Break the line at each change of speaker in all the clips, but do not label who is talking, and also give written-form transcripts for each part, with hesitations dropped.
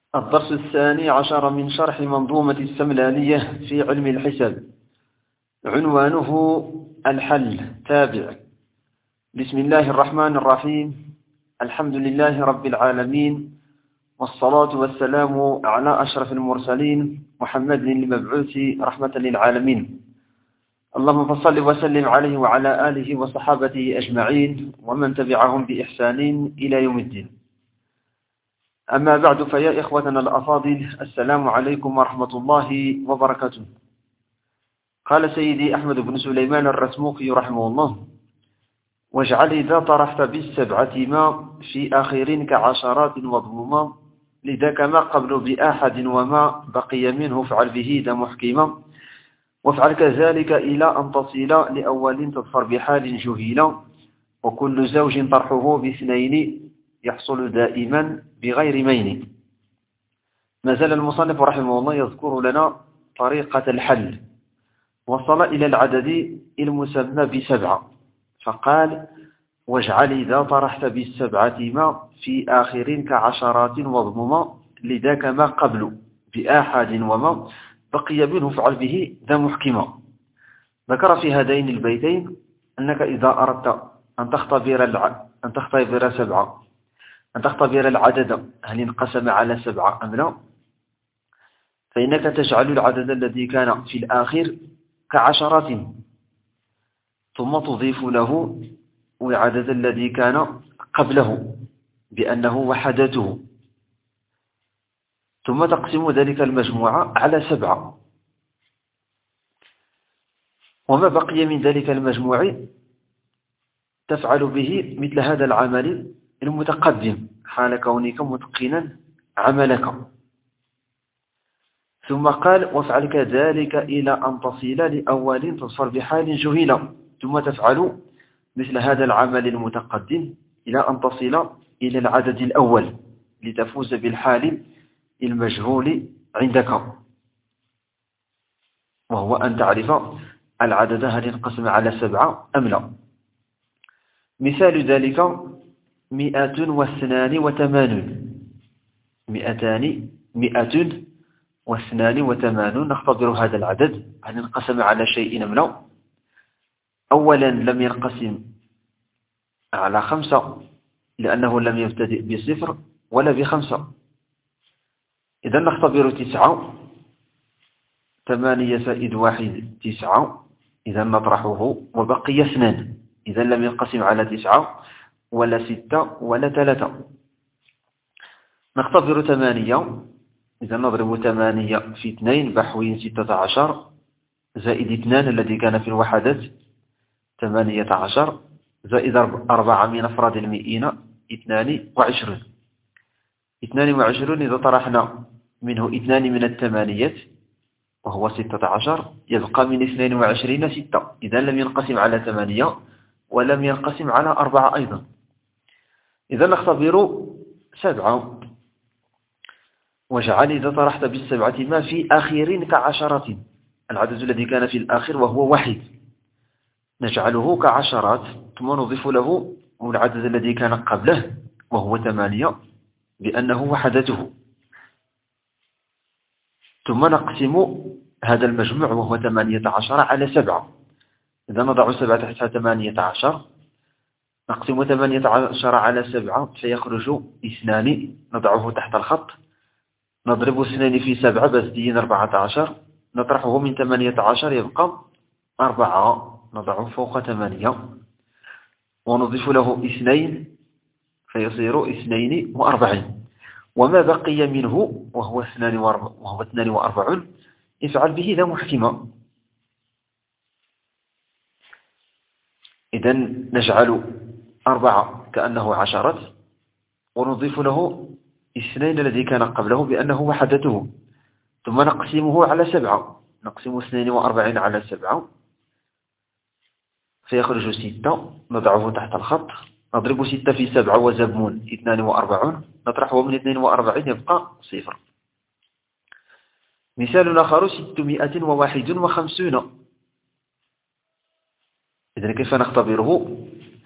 الدرس الثاني عشر من شرح منظومة السملانية في علم الحساب، عنوانه الحل. تابع. بسم الله الرحمن الرحيم. الحمد لله رب العالمين، والصلاة والسلام على أشرف المرسلين محمد المبعوث رحمة للعالمين. اللهم صل وسلم عليه وعلى آله وصحابته أجمعين ومن تبعهم بإحسان إلى يوم الدين. أما بعد، فيا إخوتنا الأفاضل، السلام عليكم ورحمة الله وبركاته. قال سيدي أحمد بن سليمان الرسموقي رحمه الله: واجعل إذا طرحت بالسبعة ما في آخر كعشرات وضمما، لذاك ما قبل بأحد وما بقي منه فعل به ذا محكما، وافعل كذلك إلى أن تصل لأول تظفر بحال جهيلا، وكل زوج طرحه باثنين يحصل دائما بغير مين. ما زال المصنف رحمه الله يذكر لنا طريقة الحل، وصل إلى العدد المسمى بسبعة، فقال: واجعل إذا طرحت بالسبعة ما في آخر كعشرات وضمما، لذاك ما قبل بآحد وما بقي منه فعل به ذا محكما. ذكر في هذين البيتين أنك إذا أردت أن تختبر العدد هل انقسم على سبعة أم لا، فإنك تجعل العدد الذي كان في الآخر كعشرات، ثم تضيف له العدد الذي كان قبله بأنه وحدته، ثم تقسم ذلك المجموعة على سبعة، وما بقي من ذلك المجموع تفعل به مثل هذا العمل المتقدم حال كونك متقنا عملك. ثم قال: وافعل كذلك إلى أن تصل لأول تصفر بحال جهيلة، ثم تفعل مثل هذا العمل المتقدم إلى أن تصل إلى العدد الأول لتفوز بالحال المجهول عندك، وهو أن تعرف العدد هل انقسم على سبعة أم لا. مثال ذلك 282. نختبر هذا العدد هل انقسم على شيء أم لا. أولا لم ينقسم على 5 لأنه لم يبتدئ ب0 ولا ب5. إذا نختبر 9. 8 زائد 1 9، إذا نطرحه وبقي 2. إذا لم ينقسم على 9 ولا 6 ولا 3. نختبر 8. إذا نضرب 8 في 2 بحوي 16 زائد 2 الذي كان في الوحدات 18 زائد 4 من أفراد المئين 22. 22 إذا طرحنا منه 2 من الثمانيات وهو 16 يبقى من 22 6. إذا لم ينقسم على 8 ولم ينقسم على 4 أيضا. إذا نختبر 7. واجعل إذا طرحت بالسبعة ما في آخر كعشرات، العدد الذي كان في الآخر وهو 1 نجعله كعشرات، ثم نضيف له العدد الذي كان قبله وهو 8 بأنه وحدته، ثم نقسم هذا المجموع وهو 18 على 7. إذا نضع 7 تحتها 18، نقسم 18 على 7 فيخرج 2، نضعه تحت الخط، نضرب 2 في 7 بزدين 14، نطرحه من 18 يبقى 4، نضعه فوق 8 ونضيف له 2 فيصير 42. وما بقي منه وهو 42 يفعل به ذا محكمة. إذن نجعل 4 كأنه 10 ونضيف له 2 الذي كان قبله بأنه وحدته، ثم نقسمه على 7، نقسم 42 على 7 فيخرج 6، نضعه تحت الخط، نضرب 6 في 7 وزبون 42، نطرحه من 42 يبقى 0. مثال آخر 651. إذن كيف نختبره؟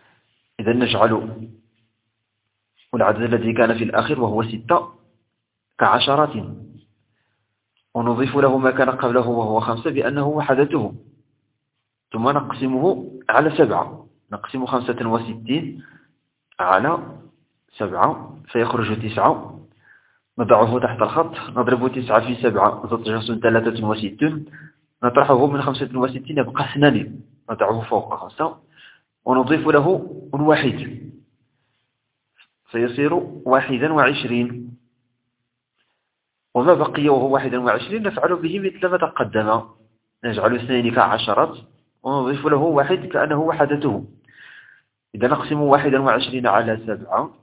إذن نجعل العدد الذي كان في الآخر وهو 6 كعشرة، ونضيف له ما كان قبله وهو 5 بأنه وحدته، ثم نقسمه على 7. نقسم 65 على 7 فيخرج 9. نضعه تحت الخط، نضرب 9 في 7 تطلع 63. نطرحه من 65 يبقى 2، نضعه فوق 5 ونضيف له 1 فيصير 21. وما بقي وهو 21 نفعل به مثل ما تقدم، نجعل 2 كعشرات ونضيف له 1 كأنه وحدته. إذا نقسم 21 على 7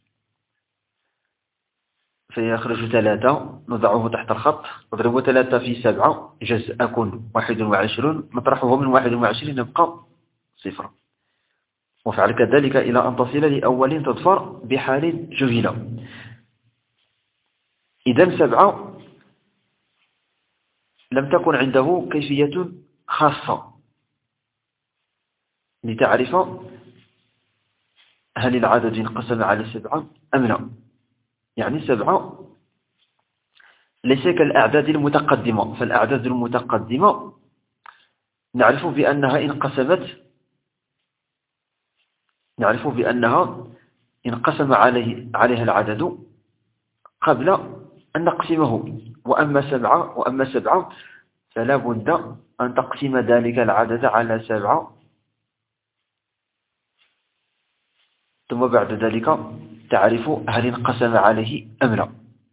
فيخرج 3، نضعه تحت الخط، نضرب 3 في 7 جزء أكون 21، نطرحه من 21 يبقى 0. وفعل كذلك إلى أن تصل لأول تظفر بحال جهلة. إذا 7 لم تكن عنده كيفية خاصة لتعرف هل العدد انقسم على 7 أم لا. يعني 7 ليس كالأعداد المتقدمة، فالأعداد المتقدمة نعرف بأنها انقسم عليها العدد قبل أن نقسمه. وأما 7 فلا بد أن تقسم ذلك العدد على 7، ثم بعد ذلك تعرف هل انقسم عليه أم لا.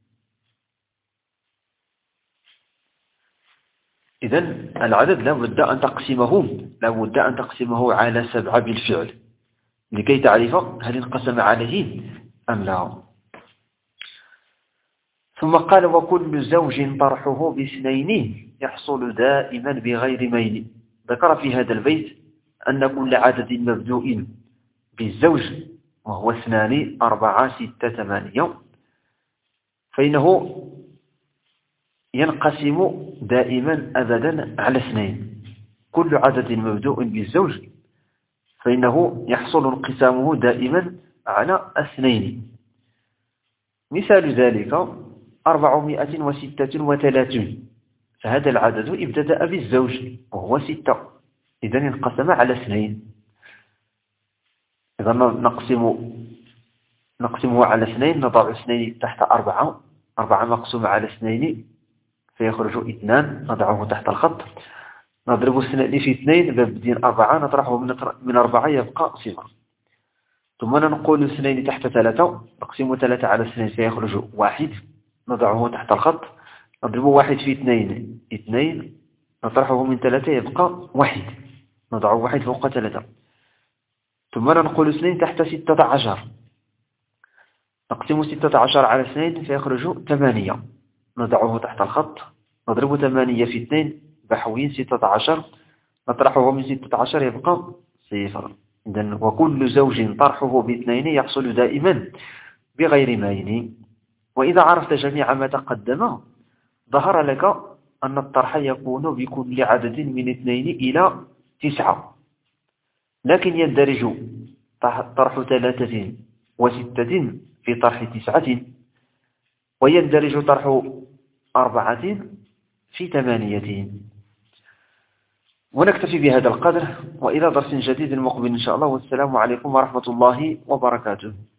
إذن العدد لا بد أن تقسمه على 7 بالفعل لكي تعرف هل انقسم عليه أم لا. ثم قال: وكل زوج طرحه ب2 يحصل دائما بغير ميل. ذكر في هذا البيت أن كل عدد مبدوء بالزوج وهو 2 4 6 8 فإنه ينقسم دائما أبدا على 2. كل عدد مبدوء بالزوج فإنه يحصل انقسامه دائما على 2. مثال ذلك 436، فهذا العدد ابتدأ بالزوج وهو 6، إذن انقسم على 2. إذا نقسمه على 2، نضع 2 تحت 4 مقسوم على 2 فيخرج 2، نضعه تحت الخط، نضرب 2 في 2 ببدين 4، نطرحه من 4 يبقى 0. ثم ننقل 2 تحت 3، نقسم 3 على 2 فيخرج 1، نضعه تحت الخط، نضرب 1 في 2 نطرحه من 3 يبقى 1، نضع 1 فوق 3. ثم ننقل 2 تحت 16، نقسم 16 على 2 فيخرج 8، نضعه تحت الخط، نضرب 8 في 2 بحوين 16، نطرحه من 16 يبقى 0. إذن وكل زوج طرحه ب2 يحصل دائما بغير ميل. وإذا عرفت جميع ما تقدم ظهر لك أن الطرح يكون بكل عدد من 2 إلى 9، لكن يندرج طرح 3 و6 في طرح 9، ويندرج طرح 4 في 8. ونكتفي بهذا القدر، وإلى درس جديد مقبل إن شاء الله، والسلام عليكم ورحمة الله وبركاته.